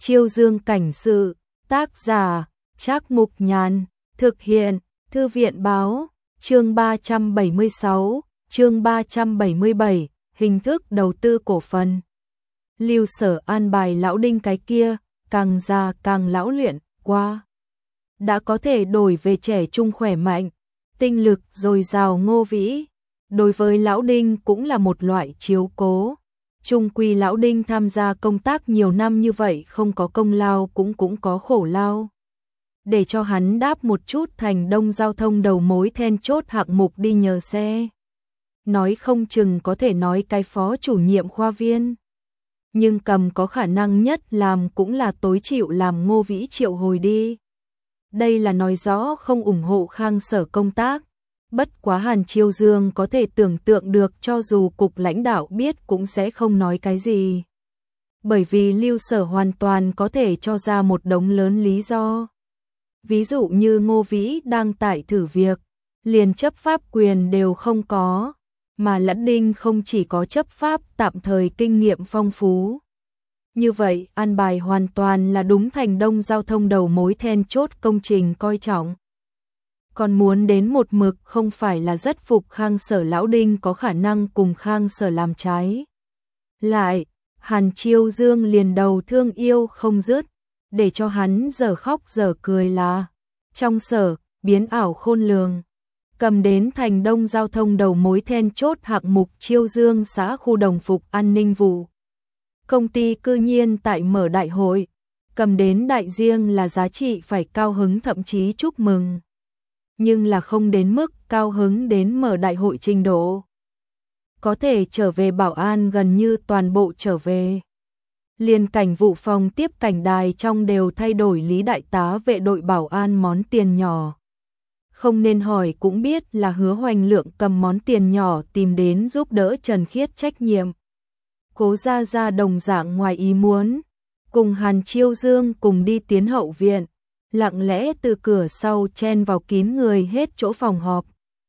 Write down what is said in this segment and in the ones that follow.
Chiêu Dương cảnh sự, tác giả, Trác Mục Nhàn, thực hiện, Thư viện báo, chương 376, chương 377, hình thức đầu tư cổ phần. Lưu Sở an bài lão Đinh cái kia, càng già càng lão luyện, qua. Đã có thể đổi về trẻ trung khỏe mạnh, tinh lực dồi dào Ngô Vĩ. Đối với lão Đinh cũng là một loại chiếu cố. Chung quy lão Đinh tham gia công tác nhiều năm như vậy không có công lao cũng có khổ lao. Để cho hắn đáp một chút thành Đông giao thông đầu mối then chốt hạng mục đi nhờ xe. Nói không chừng có thể nói cái phó chủ nhiệm khoa viên. Nhưng cầm có khả năng nhất làm cũng là tối chịu làm Ngô Vĩ triệu hồi đi. Đây là nói rõ không ủng hộ Khang Sở công tác. Bất quá Hàn Chiêu Dương có thể tưởng tượng được cho dù cục lãnh đạo biết cũng sẽ không nói cái gì. Bởi vì Lưu Sở hoàn toàn có thể cho ra một đống lớn lý do. Ví dụ như Ngô Vĩ đang tại thử việc, liền chấp pháp quyền đều không có, mà Lẫn Đinh không chỉ có chấp pháp tạm thời kinh nghiệm phong phú. Như vậy, an bài hoàn toàn là đúng thành Đông giao thông đầu mối then chốt công trình coi trọng. Còn muốn đến một mực không phải là rất phục Khang Sở lão Đinh có khả năng cùng Khang Sở làm trái. Lại, Hàn Chiêu Dương liền đầu thương yêu không dứt, để cho hắn giờ khóc giờ cười là trong sở, biến ảo khôn lường. Cầm đến thành Đông giao thông đầu mối then chốt hạng mục Chiêu Dương xã khu đồng phục an ninh vụ. Công ty cư nhiên tại mở đại hội, cầm đến đại riêng là giá trị phải cao hứng thậm chí chúc mừng. Nhưng là không đến mức cao hứng đến mở đại hội trình độ. Có thể trở về bảo an gần như toàn bộ trở về. Liên cảnh vụ phòng tiếp cảnh đài trong đều thay đổi Lý đại tá vệ đội bảo an món tiền nhỏ. Không nên hỏi cũng biết là Hứa Hoành Lượng cầm món tiền nhỏ tìm đến giúp đỡ Trần Khiết trách nhiệm. Cố ra đồng dạng ngoài ý muốn, cùng Hàn Chiêu Dương cùng đi tiến hậu viện, lặng lẽ từ cửa sau chen vào kín người hết chỗ phòng họp.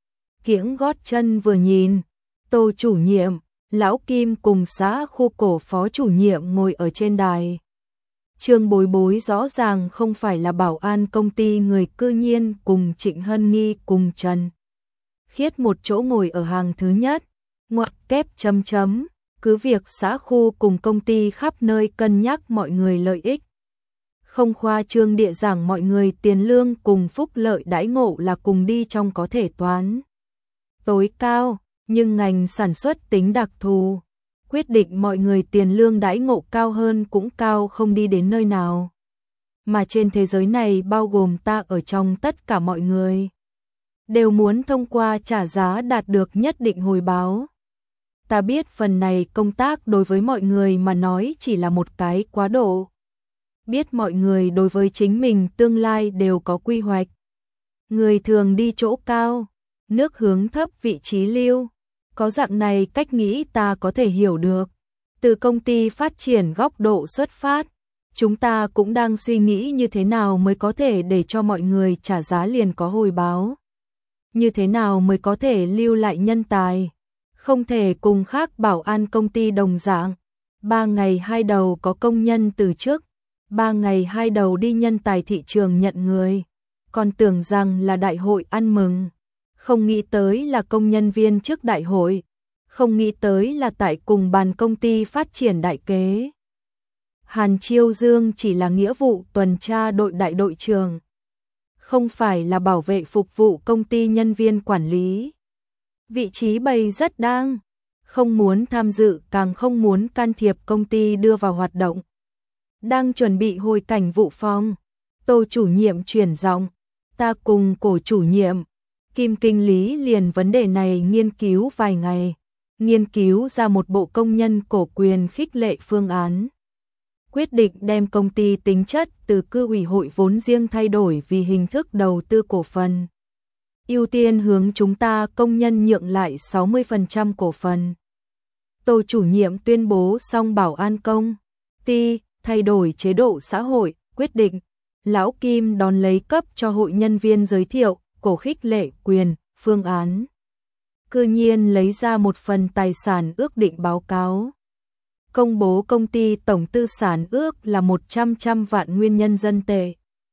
Kiễng gót chân vừa nhìn, Tô chủ nhiệm, lão Kim cùng xã khu cổ phó chủ nhiệm ngồi ở trên đài. Trương Bối Bối rõ ràng không phải là bảo an công ty người cư nhiên cùng Trịnh Hân Nghi cùng Trần Khiết một chỗ ngồi ở hàng thứ nhất, ngoặc kép chấm chấm, cứ việc xã khu cùng công ty khắp nơi cân nhắc mọi người lợi ích. Không khoa trương địa giảng mọi người tiền lương cùng phúc lợi đãi ngộ là cùng đi trong có thể toán tối cao, nhưng ngành sản xuất tính đặc thù, quyết định mọi người tiền lương đãi ngộ cao hơn cũng cao không đi đến nơi nào. Mà trên thế giới này bao gồm ta ở trong tất cả mọi người, đều muốn thông qua trả giá đạt được nhất định hồi báo. Ta biết phần này công tác đối với mọi người mà nói chỉ là một cái quá độ. Biết mọi người đối với chính mình tương lai đều có quy hoạch. Người thường đi chỗ cao, nước hướng thấp vị trí lưu. Có dạng này cách nghĩ ta có thể hiểu được. Từ công ty phát triển góc độ xuất phát, chúng ta cũng đang suy nghĩ như thế nào mới có thể để cho mọi người trả giá liền có hồi báo. Như thế nào mới có thể lưu lại nhân tài. Không thể cùng khác bảo an công ty đồng dạng. 3 ngày 2 đầu có công nhân từ chức. 3 ngày 2 đầu đi nhân tài thị trường nhận người. Còn tưởng rằng là đại hội ăn mừng. Không nghĩ tới là công nhân viên trước đại hội. Không nghĩ tới là tại cùng bàn công ty phát triển đại kế. Hàn Chiêu Dương chỉ là nghĩa vụ tuần tra đội đại đội trưởng. Không phải là bảo vệ phục vụ công ty nhân viên quản lý. Vị trí bày rất đang. Không muốn tham dự càng không muốn can thiệp công ty đưa vào hoạt động. Đang chuẩn bị hồi cảnh vụ phòng. Tô chủ nhiệm chuyển giọng. Ta cùng cổ chủ nhiệm. Kim kinh lý liền vấn đề này nghiên cứu vài ngày. Nghiên cứu ra một bộ công nhân cổ quyền khích lệ phương án. Quyết định đem công ty tính chất từ cư ủy hội vốn riêng thay đổi vì hình thức đầu tư cổ phần. Ưu tiên hướng chúng ta công nhân nhượng lại 60% cổ phần. Tô chủ nhiệm tuyên bố xong bảo an công ty thay đổi chế độ xã hội, quyết định. Lão Kim đón lấy cấp cho hội nhân viên giới thiệu cổ khích lệ quyền, phương án. Cư nhiên lấy ra một phần tài sản ước định báo cáo. công bố công ty tổng tư sản ước là 100 vạn nguyên nhân dân tệ.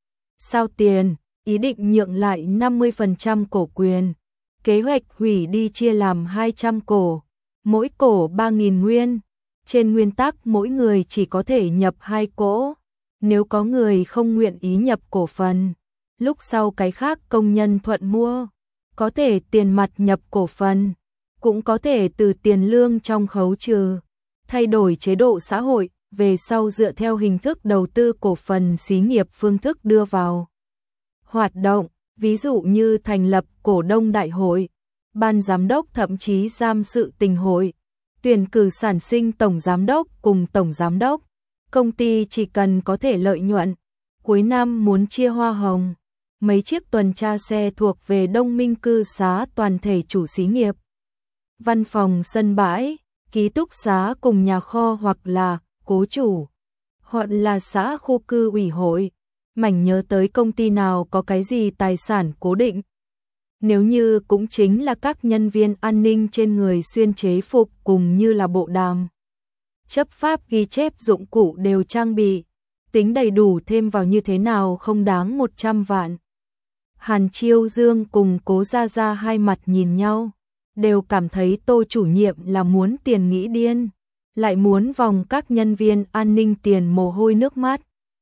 Sao tiền, ý định nhượng lại 50% cổ quyền. Kế hoạch hủy đi chia làm 200 cổ, mỗi cổ 3.000 nguyên. Trên nguyên tắc mỗi người chỉ có thể nhập 2 cổ. Nếu có người không nguyện ý nhập cổ phần, lúc sau cái khác công nhân thuận mua, có thể tiền mặt nhập cổ phần, cũng có thể từ tiền lương trong khấu trừ. Thay đổi chế độ xã hội, về sau dựa theo hình thức đầu tư cổ phần xí nghiệp phương thức đưa vào hoạt động, ví dụ như thành lập cổ đông đại hội, ban giám đốc thậm chí giam sự tình hội, tuyển cử sản sinh tổng giám đốc cùng tổng giám đốc. Công ty chỉ cần có thể lợi nhuận, cuối năm muốn chia hoa hồng, mấy chiếc tuần tra xe thuộc về Đông Minh cư xá toàn thể chủ xí nghiệp, văn phòng sân bãi, ký túc xá cùng nhà kho hoặc là cố chủ, hoặc là xã khu cư ủy hội, mảnh nhớ tới công ty nào có cái gì tài sản cố định. Nếu như cũng chính là các nhân viên an ninh trên người xuyên chế phục cùng như là bộ đàm. Chấp pháp ghi chép dụng cụ đều trang bị, tính đầy đủ thêm vào như thế nào không đáng 100 vạn. Hàn Chiêu Dương cùng Cố Gia Gia hai mặt nhìn nhau, đều cảm thấy Tô chủ nhiệm là muốn tiền nghĩ điên, lại muốn vòng các nhân viên an ninh tiền mồ hôi nước mắt.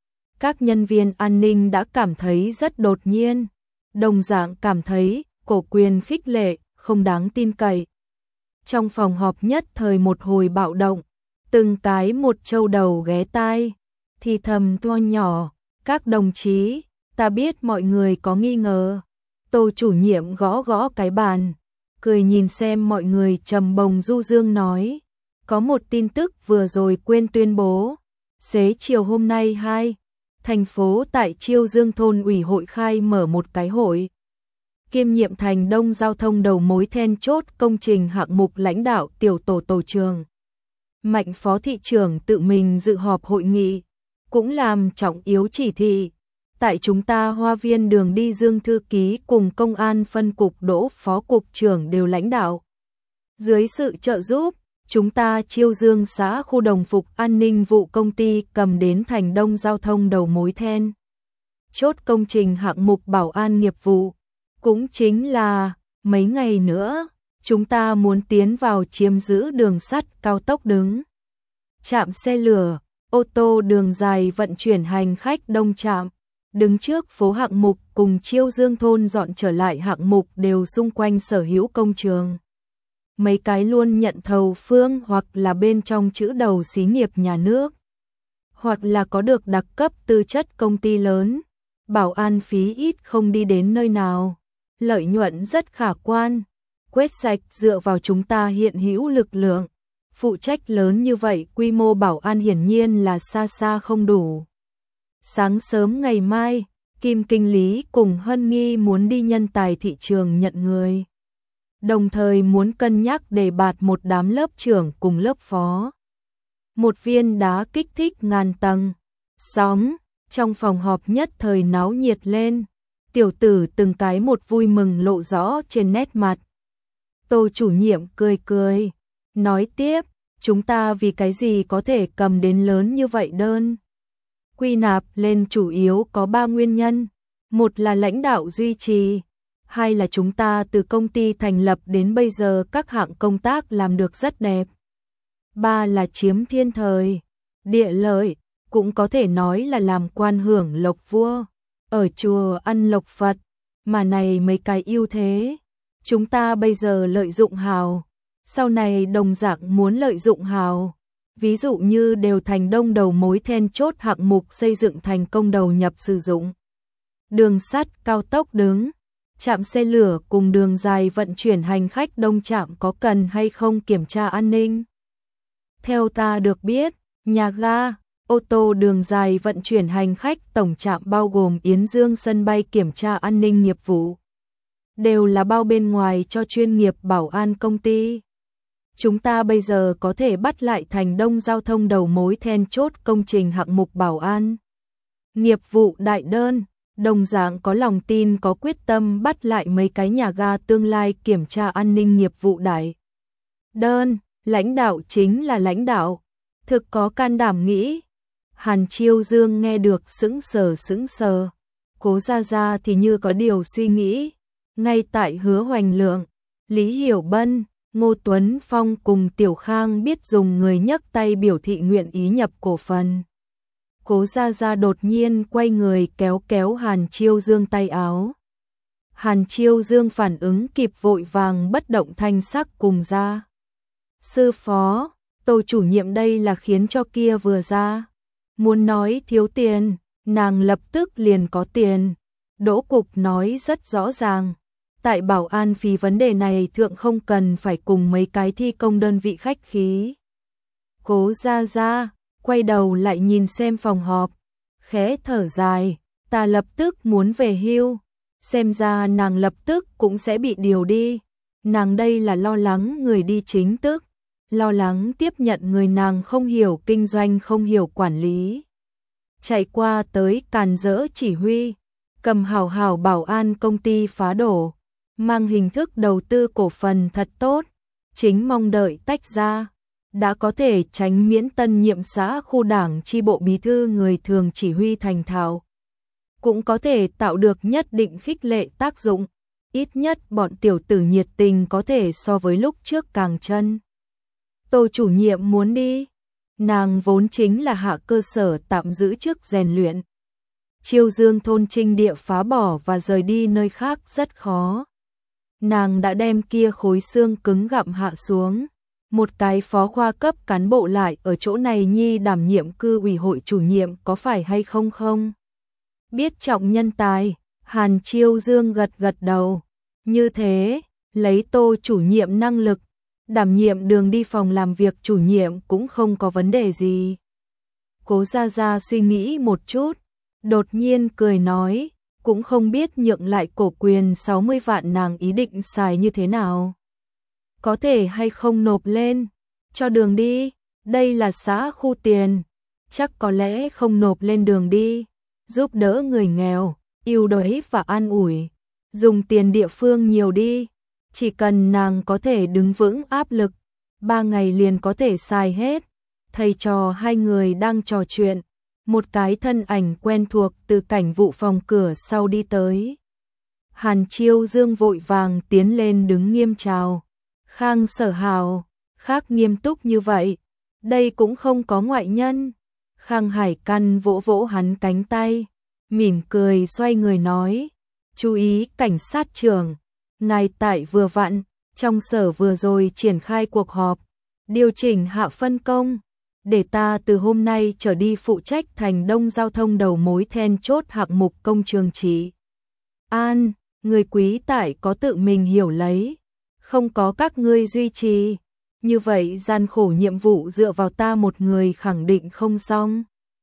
Các nhân viên an ninh đã cảm thấy rất đột nhiên, đồng dạng cảm thấy cổ quyền khích lệ, không đáng tin cậy. Trong phòng họp nhất thời một hồi bạo động, từng cái một trâu đầu ghé tai, thì thầm to nhỏ, các đồng chí, ta biết mọi người có nghi ngờ. Tô chủ nhiệm gõ gõ cái bàn, cười nhìn xem mọi người trầm bồng du dương nói, có một tin tức vừa rồi quên tuyên bố, xế chiều hôm nay thành phố tại Chiêu Dương thôn ủy hội khai mở một cái hội. Kiêm nhiệm Thành Đông giao thông đầu mối then chốt công trình hạng mục lãnh đạo tiểu tổ tổ trường. Mạnh phó thị trưởng tự mình dự họp hội nghị, cũng làm trọng yếu chỉ thị. Tại chúng ta Hoa Viên đường đi Dương thư ký cùng công an phân cục Đỗ phó cục trưởng đều lãnh đạo. Dưới sự trợ giúp, chúng ta Chiêu Dương xã khu đồng phục an ninh vụ công ty cầm đến Thành Đông giao thông đầu mối then chốt công trình hạng mục bảo an nghiệp vụ. Cũng chính là mấy ngày nữa, chúng ta muốn tiến vào chiếm giữ đường sắt cao tốc đứng, trạm xe lửa, ô tô đường dài vận chuyển hành khách đông trạm, đứng trước phố hạng mục cùng Chiêu Dương thôn dọn trở lại hạng mục đều xung quanh sở hữu công trường. Mấy cái luôn nhận thầu phương hoặc là bên trong chữ đầu xí nghiệp nhà nước, hoặc là có được đặc cấp tư chất công ty lớn, bảo an phí ít không đi đến nơi nào, lợi nhuận rất khả quan, quét sạch dựa vào chúng ta hiện hữu lực lượng, phụ trách lớn như vậy quy mô bảo an hiển nhiên là xa xa không đủ. Sáng sớm ngày mai, Kim Kinh lý cùng Hân Nghi muốn đi nhân tài thị trường nhận người, đồng thời muốn cân nhắc đề bạt một đám lớp trưởng cùng lớp phó. Một viên đá kích thích ngàn tầng, sóng, trong phòng họp nhất thời náo nhiệt lên, tiểu tử từng cái một vui mừng lộ rõ trên nét mặt. Tô chủ nhiệm cười cười, nói tiếp, chúng ta vì cái gì có thể cầm đến lớn như vậy đơn. Quy nạp lên chủ yếu có 3 nguyên nhân, một là lãnh đạo duy trì, hai là chúng ta từ công ty thành lập đến bây giờ các hạng công tác làm được rất đẹp, ba là chiếm thiên thời, địa lợi, cũng có thể nói là làm quan hưởng lộc vua, ở chùa ăn lộc Phật, mà này mấy cái ưu thế. Chúng ta bây giờ lợi dụng hào, sau này đồng dạng muốn lợi dụng hào. Ví dụ như đều Thành Đông đầu mối then chốt hạng mục xây dựng thành công đầu nhập sử dụng. Đường sắt cao tốc đứng, trạm xe lửa cùng đường dài vận chuyển hành khách đông trạm có cần hay không kiểm tra an ninh. Theo ta được biết, nhà ga, ô tô đường dài vận chuyển hành khách tổng trạm bao gồm Yến Dương sân bay kiểm tra an ninh nghiệp vụ, đều là bao bên ngoài cho chuyên nghiệp bảo an công ty. Chúng ta bây giờ có thể bắt lại Thành Đông giao thông đầu mối then chốt công trình hạng mục bảo an nghiệp vụ đại đơn, đồng dạng có lòng tin có quyết tâm bắt lại mấy cái nhà ga tương lai kiểm tra an ninh nghiệp vụ đại đơn. Lãnh đạo chính là lãnh đạo, Thực có can đảm nghĩ. Hàn Chiêu Dương nghe được sững sờ. Cố Gia Gia thì như có điều suy nghĩ. Ngay tại Hứa Hoành Lượng, Lý Hiểu Bân, Ngô Tuấn Phong cùng Tiểu Khang biết dùng người nhấc tay biểu thị nguyện ý nhập cổ phần. Cố Gia Gia đột nhiên quay người kéo Hàn Chiêu Dương tay áo. Hàn Chiêu Dương phản ứng kịp vội vàng bất động thanh sắc cùng ra. Sư phó, Tô chủ nhiệm đây là khiến cho kia vừa ra. Muốn nói thiếu tiền, nàng lập tức liền có tiền. Đỗ Cục nói rất rõ ràng. Tại bảo an phí vấn đề này thượng không cần phải cùng mấy cái thi công đơn vị khách khí. Cố Gia Gia quay đầu lại nhìn xem phòng họp, khẽ thở dài, ta lập tức muốn về hưu. Xem ra nàng lập tức cũng sẽ bị điều đi. Nàng đây là lo lắng người đi chính tức, lo lắng tiếp nhận người nàng không hiểu kinh doanh không hiểu quản lý. Chạy qua tới càn rỡ chỉ huy, cầm hảo bảo an công ty phá đổ, mang hình thức đầu tư cổ phần thật tốt, chính mong đợi tách ra, đã có thể tránh miễn tân nhiệm xã khu đảng chi bộ bí thư người thường chỉ huy thành thạo. Cũng có thể tạo được nhất định khích lệ tác dụng, ít nhất bọn tiểu tử nhiệt tình có thể so với lúc trước càng chân. Tô chủ nhiệm muốn đi, nàng vốn chính là hạ cơ sở tạm giữ trước rèn luyện. Chiêu Dương thôn trinh địa phá bỏ và rời đi nơi khác rất khó. Nàng đã đem kia khối xương cứng gặm hạ xuống. Một cái phó khoa cấp cán bộ lại ở chỗ này nhi đảm nhiệm cư ủy hội chủ nhiệm có phải hay không không? Biết trọng nhân tài, Hàn Chiêu Dương gật đầu. Như thế, lấy Tô chủ nhiệm năng lực, đảm nhiệm đường đi phòng làm việc chủ nhiệm cũng không có vấn đề gì. Cố Gia Gia suy nghĩ một chút, đột nhiên cười nói, cũng không biết nhượng lại cổ quyền 60 vạn nàng ý định xài như thế nào. Có thể hay không nộp lên, cho đường đi, đây là xã khu tiền, chắc có lẽ không nộp lên đường đi, giúp đỡ người nghèo, yêu đói và an ủi, dùng tiền địa phương nhiều đi, chỉ cần nàng có thể đứng vững áp lực, 3 ngày liền có thể xài hết. Thầy trò hai người đang trò chuyện, một cái thân ảnh quen thuộc từ cảnh vụ phòng cửa sau đi tới. Hàn Chiêu Dương vội vàng tiến lên đứng nghiêm chào. Khang Sở Hào, khác nghiêm túc như vậy, đây cũng không có ngoại nhân. Khang Hải Căn vỗ vỗ hắn cánh tay, mỉm cười xoay người nói, chú ý cảnh sát trưởng, ngài tại vừa vặn, trong sở vừa rồi triển khai cuộc họp, điều chỉnh hạ phân công, để ta từ hôm nay trở đi phụ trách thành đông giao thông đầu mối then chốt hạng mục công trường Trị An, người quý tại có tự mình hiểu lấy, không có các ngươi duy trì, như vậy gian khổ nhiệm vụ dựa vào ta một người khẳng định không xong.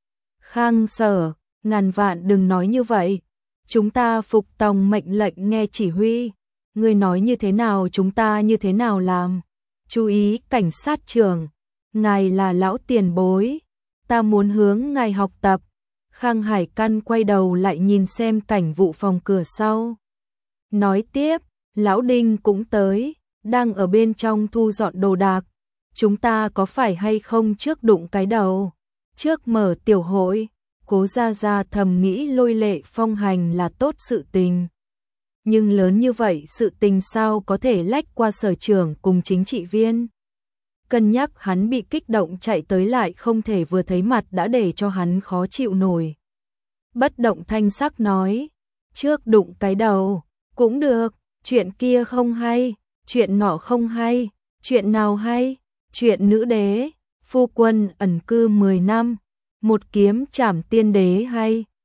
Khang Sở, ngàn vạn đừng nói như vậy, chúng ta phục tòng mệnh lệnh nghe chỉ huy, ngươi nói như thế nào chúng ta như thế nào làm. Chú ý cảnh sát trưởng, ngài là lão tiền bối, ta muốn hướng ngài học tập. Khang Hải Căn quay đầu lại nhìn xem cảnh vụ phòng cửa sau. Nói tiếp, lão Đinh cũng tới, đang ở bên trong thu dọn đồ đạc. Chúng ta có phải hay không trước đụng cái đầu, trước mở tiểu hội. Cố Gia Gia thầm nghĩ Lôi Lệ Phong hành là tốt sự tình. Nhưng lớn như vậy sự tình sao có thể lách qua sở trưởng cùng chính trị viên. Cân nhắc hắn bị kích động chạy tới lại không thể vừa thấy mặt đã để cho hắn khó chịu nổi. Bất động thanh sắc nói, trước đụng cái đầu, cũng được, chuyện kia không hay, chuyện nọ không hay, chuyện nào hay, chuyện nữ đế, phu quân ẩn cư 10 năm, một kiếm trảm tiên đế hay.